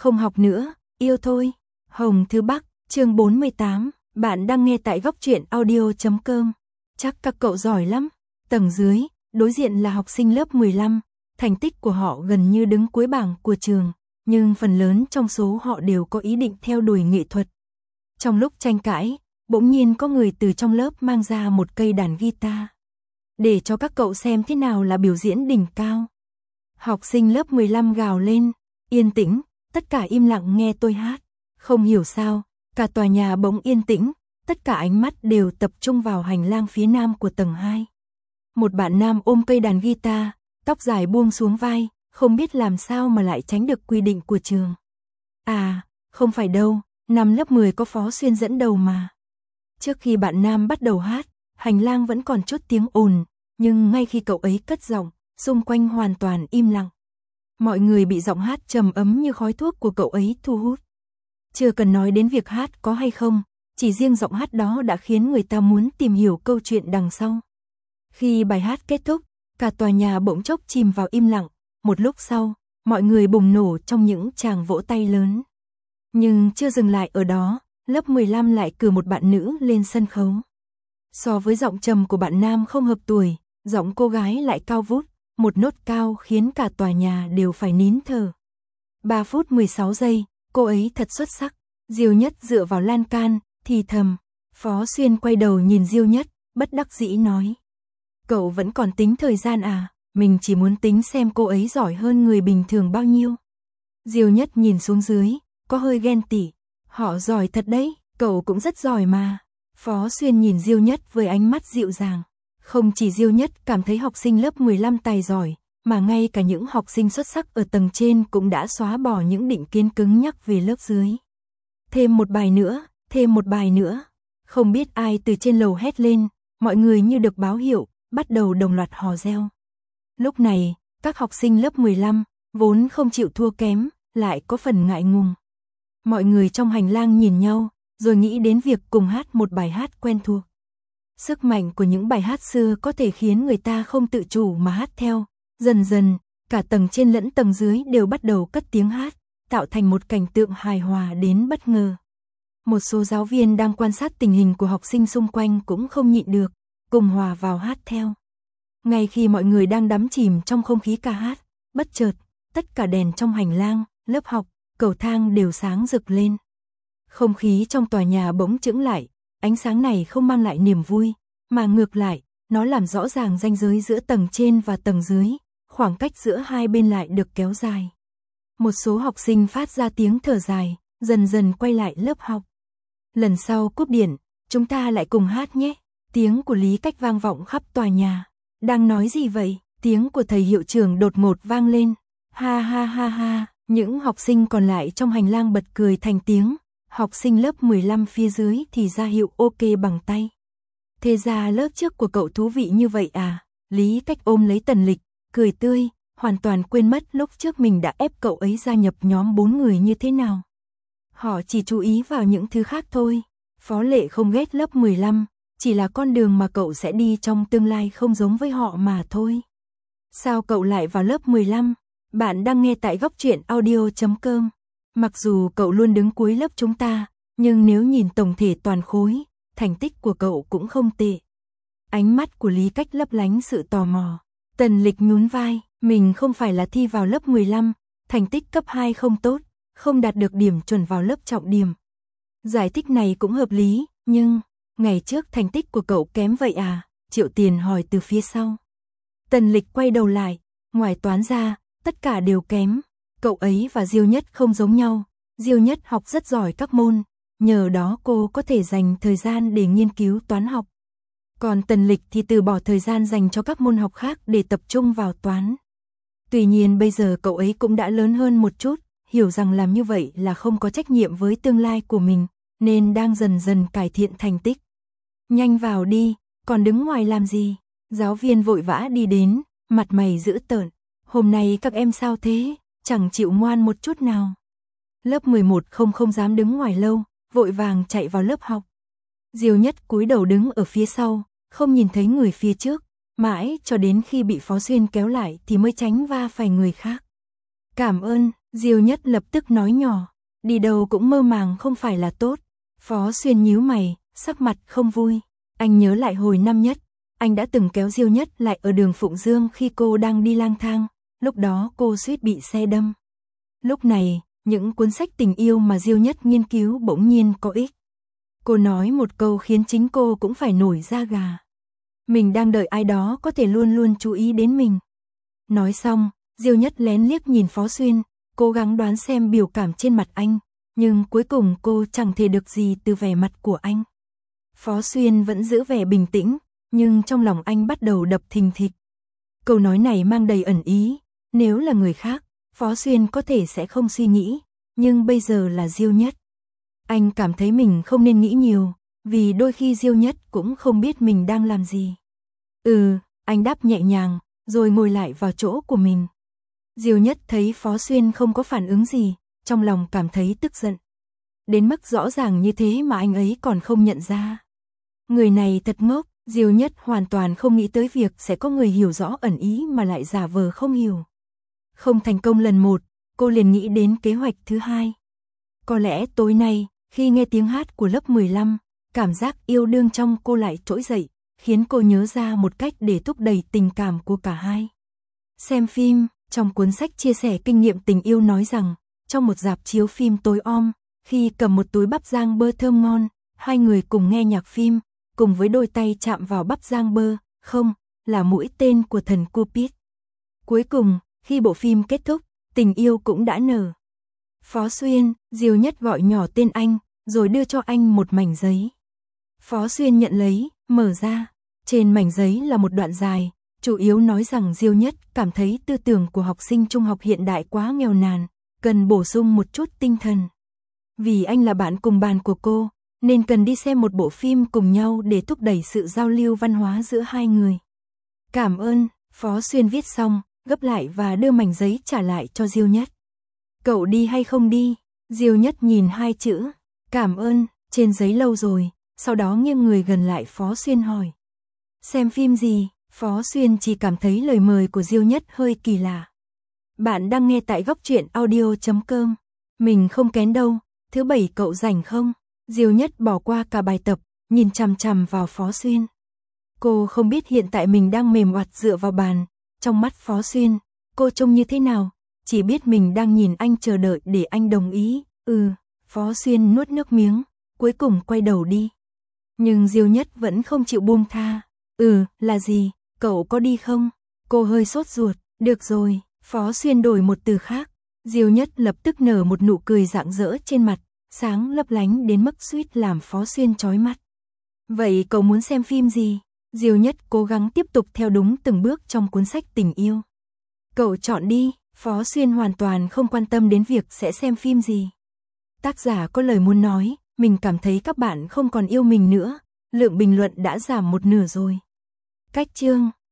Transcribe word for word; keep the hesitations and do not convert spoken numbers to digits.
Không học nữa, yêu thôi. Hồng Thư Bắc, chương bốn mươi tám, bạn đang nghe tại góc truyện audio chấm com. Chắc các cậu giỏi lắm. Tầng dưới, đối diện là học sinh lớp mười lăm, thành tích của họ gần như đứng cuối bảng của trường, nhưng phần lớn trong số họ đều có ý định theo đuổi nghệ thuật. Trong lúc tranh cãi, bỗng nhiên có người từ trong lớp mang ra một cây đàn guitar, để cho các cậu xem thế nào là biểu diễn đỉnh cao. Học sinh lớp mười lăm gào lên, yên tĩnh, tất cả im lặng nghe tôi hát. Không hiểu sao, cả tòa nhà bỗng yên tĩnh, tất cả ánh mắt đều tập trung vào hành lang phía nam của tầng hai. Một bạn nam ôm cây đàn guitar, tóc dài buông xuống vai, không biết làm sao mà lại tránh được quy định của trường. À, không phải đâu, năm lớp mười có Phó Xuyên dẫn đầu mà. Trước khi bạn nam bắt đầu hát, hành lang vẫn còn chút tiếng ồn, nhưng ngay khi cậu ấy cất giọng, xung quanh hoàn toàn im lặng. Mọi người bị giọng hát trầm ấm như khói thuốc của cậu ấy thu hút. Chưa cần nói đến việc hát có hay không, chỉ riêng giọng hát đó đã khiến người ta muốn tìm hiểu câu chuyện đằng sau. Khi bài hát kết thúc, cả tòa nhà bỗng chốc chìm vào im lặng, một lúc sau, mọi người bùng nổ trong những tràng vỗ tay lớn. Nhưng chưa dừng lại ở đó, lớp mười lăm lại cử một bạn nữ lên sân khấu. So với giọng trầm của bạn nam không hợp tuổi, giọng cô gái lại cao vút, một nốt cao khiến cả tòa nhà đều phải nín thở. ba phút mười sáu giây, cô ấy thật xuất sắc. Diêu Nhất dựa vào lan can, thì thầm. Phó Xuyên quay đầu nhìn Diêu Nhất, bất đắc dĩ nói. Cậu vẫn còn tính thời gian à, mình chỉ muốn tính xem cô ấy giỏi hơn người bình thường bao nhiêu. Diêu Nhất nhìn xuống dưới, có hơi ghen tị. Họ giỏi thật đấy, cậu cũng rất giỏi mà. Phó Xuyên nhìn Diêu Nhất với ánh mắt dịu dàng. Không chỉ Diêu Nhất cảm thấy học sinh lớp mười lăm tài giỏi, mà ngay cả những học sinh xuất sắc ở tầng trên cũng đã xóa bỏ những định kiến cứng nhắc về lớp dưới. Thêm một bài nữa, thêm một bài nữa. Không biết ai từ trên lầu hét lên, mọi người như được báo hiệu, bắt đầu đồng loạt hò reo. Lúc này, các học sinh lớp mười lăm, vốn không chịu thua kém, lại có phần ngại ngùng. Mọi người trong hành lang nhìn nhau, rồi nghĩ đến việc cùng hát một bài hát quen thuộc. Sức mạnh của những bài hát xưa có thể khiến người ta không tự chủ mà hát theo. Dần dần, cả tầng trên lẫn tầng dưới đều bắt đầu cất tiếng hát, tạo thành một cảnh tượng hài hòa đến bất ngờ. Một số giáo viên đang quan sát tình hình của học sinh xung quanh cũng không nhịn được, cùng hòa vào hát theo. Ngay khi mọi người đang đắm chìm trong không khí ca hát, bất chợt, tất cả đèn trong hành lang, lớp học, cầu thang đều sáng rực lên. Không khí trong tòa nhà bỗng chững lại, ánh sáng này không mang lại niềm vui, mà ngược lại, nó làm rõ ràng ranh giới giữa tầng trên và tầng dưới, khoảng cách giữa hai bên lại được kéo dài. Một số học sinh phát ra tiếng thở dài, dần dần quay lại lớp học. Lần sau cúp điện, chúng ta lại cùng hát nhé. Tiếng của Lý Cách vang vọng khắp tòa nhà. Đang nói gì vậy? Tiếng của thầy hiệu trưởng đột ngột vang lên. Ha ha ha ha, những học sinh còn lại trong hành lang bật cười thành tiếng. Học sinh lớp mười lăm phía dưới thì ra hiệu ok bằng tay. Thế ra lớp trước của cậu thú vị như vậy à? Lý Cách ôm lấy Tần Lịch, cười tươi, hoàn toàn quên mất lúc trước mình đã ép cậu ấy gia nhập nhóm bốn người như thế nào. Họ chỉ chú ý vào những thứ khác thôi. Phó Lệ không ghét lớp mười lăm, chỉ là con đường mà cậu sẽ đi trong tương lai không giống với họ mà thôi. Sao cậu lại vào lớp mười lăm? Bạn đang nghe tại góc truyện audio chấm com. Mặc dù cậu luôn đứng cuối lớp chúng ta, nhưng nếu nhìn tổng thể toàn khối, thành tích của cậu cũng không tệ. Ánh mắt của Lý Cách lấp lánh sự tò mò. Tần Lịch nhún vai, mình không phải là thi vào lớp mười lăm, thành tích cấp hai không tốt, không đạt được điểm chuẩn vào lớp trọng điểm. Giải thích này cũng hợp lý, nhưng, ngày trước thành tích của cậu kém vậy à? Triệu Tiền hỏi từ phía sau. Tần Lịch quay đầu lại, ngoài toán ra, tất cả đều kém. Cậu ấy và Diêu Nhất không giống nhau, Diêu Nhất học rất giỏi các môn, nhờ đó cô có thể dành thời gian để nghiên cứu toán học. Còn Tần Lịch thì từ bỏ thời gian dành cho các môn học khác để tập trung vào toán. Tuy nhiên bây giờ cậu ấy cũng đã lớn hơn một chút, hiểu rằng làm như vậy là không có trách nhiệm với tương lai của mình, nên đang dần dần cải thiện thành tích. Nhanh vào đi, còn đứng ngoài làm gì? Giáo viên vội vã đi đến, mặt mày dữ tợn. Hôm nay các em sao thế? Chẳng chịu ngoan một chút nào. Lớp mười một không không dám đứng ngoài lâu, vội vàng chạy vào lớp học. Diêu Nhất cúi đầu đứng ở phía sau, không nhìn thấy người phía trước, mãi cho đến khi bị Phó Xuyên kéo lại thì mới tránh va phải người khác. Cảm ơn, Diêu Nhất lập tức nói nhỏ, đi đâu cũng mơ màng không phải là tốt. Phó Xuyên nhíu mày, sắc mặt không vui. Anh nhớ lại hồi năm nhất, anh đã từng kéo Diêu Nhất lại ở đường Phụng Dương khi cô đang đi lang thang, lúc đó cô suýt bị xe đâm. Lúc này, những cuốn sách tình yêu mà Diêu Nhất nghiên cứu bỗng nhiên có ích. Cô nói một câu khiến chính cô cũng phải nổi da gà. Mình đang đợi ai đó có thể luôn luôn chú ý đến mình. Nói xong, Diêu Nhất lén liếc nhìn Phó Xuyên, cố gắng đoán xem biểu cảm trên mặt anh, nhưng cuối cùng cô chẳng thể được gì từ vẻ mặt của anh. Phó Xuyên vẫn giữ vẻ bình tĩnh, nhưng trong lòng anh bắt đầu đập thình thịch. Câu nói này mang đầy ẩn ý, nếu là người khác, Phó Xuyên có thể sẽ không suy nghĩ, nhưng bây giờ là Diêu Nhất. Anh cảm thấy mình không nên nghĩ nhiều, vì đôi khi Diêu Nhất cũng không biết mình đang làm gì. Ừ, anh đáp nhẹ nhàng, rồi ngồi lại vào chỗ của mình. Diêu Nhất thấy Phó Xuyên không có phản ứng gì, trong lòng cảm thấy tức giận. Đến mức rõ ràng như thế mà anh ấy còn không nhận ra. Người này thật ngốc, Diêu Nhất hoàn toàn không nghĩ tới việc sẽ có người hiểu rõ ẩn ý mà lại giả vờ không hiểu. Không thành công lần một, cô liền nghĩ đến kế hoạch thứ hai. Có lẽ tối nay, khi nghe tiếng hát của lớp mười lăm, cảm giác yêu đương trong cô lại trỗi dậy, khiến cô nhớ ra một cách để thúc đẩy tình cảm của cả hai. Xem phim, trong cuốn sách chia sẻ kinh nghiệm tình yêu nói rằng, trong một rạp chiếu phim tối om, khi cầm một túi bắp rang bơ thơm ngon, hai người cùng nghe nhạc phim, cùng với đôi tay chạm vào bắp rang bơ, không, là mũi tên của thần Cupid. Cuối cùng, khi bộ phim kết thúc, tình yêu cũng đã nở. Phó Xuyên, Diêu Nhất gọi nhỏ tên anh, rồi đưa cho anh một mảnh giấy. Phó Xuyên nhận lấy, mở ra. Trên mảnh giấy là một đoạn dài, chủ yếu nói rằng Diêu Nhất cảm thấy tư tưởng của học sinh trung học hiện đại quá nghèo nàn, cần bổ sung một chút tinh thần. Vì anh là bạn cùng bàn của cô, nên cần đi xem một bộ phim cùng nhau để thúc đẩy sự giao lưu văn hóa giữa hai người. Cảm ơn, Phó Xuyên viết xong, gấp lại và đưa mảnh giấy trả lại cho Diêu Nhất. Cậu đi hay không đi? Diêu Nhất nhìn hai chữ, cảm ơn, trên giấy lâu rồi, sau đó nghiêng người gần lại Phó Xuyên hỏi. Xem phim gì? Phó Xuyên chỉ cảm thấy lời mời của Diêu Nhất hơi kỳ lạ. Bạn đang nghe tại góc truyện audio chấm com. Mình không kén đâu, thứ bảy cậu rảnh không? Diêu Nhất bỏ qua cả bài tập, nhìn chằm chằm vào Phó Xuyên. Cô không biết hiện tại mình đang mềm oặt dựa vào bàn, trong mắt Phó Xuyên, cô trông như thế nào, chỉ biết mình đang nhìn anh chờ đợi để anh đồng ý. Ừ, Phó Xuyên nuốt nước miếng, cuối cùng quay đầu đi. Nhưng Diêu Nhất vẫn không chịu buông tha. Ừ, là gì, cậu có đi không? Cô hơi sốt ruột, được rồi, Phó Xuyên đổi một từ khác. Diêu Nhất lập tức nở một nụ cười rạng rỡ trên mặt, sáng lấp lánh đến mức suýt làm Phó Xuyên chói mắt. Vậy cậu muốn xem phim gì? Diêu Nhất cố gắng tiếp tục theo đúng từng bước trong cuốn sách tình yêu. Cậu chọn đi, Phó Xuyên hoàn toàn không quan tâm đến việc sẽ xem phim gì. Tác giả có lời muốn nói, mình cảm thấy các bạn không còn yêu mình nữa, lượng bình luận đã giảm một nửa rồi. Cách chương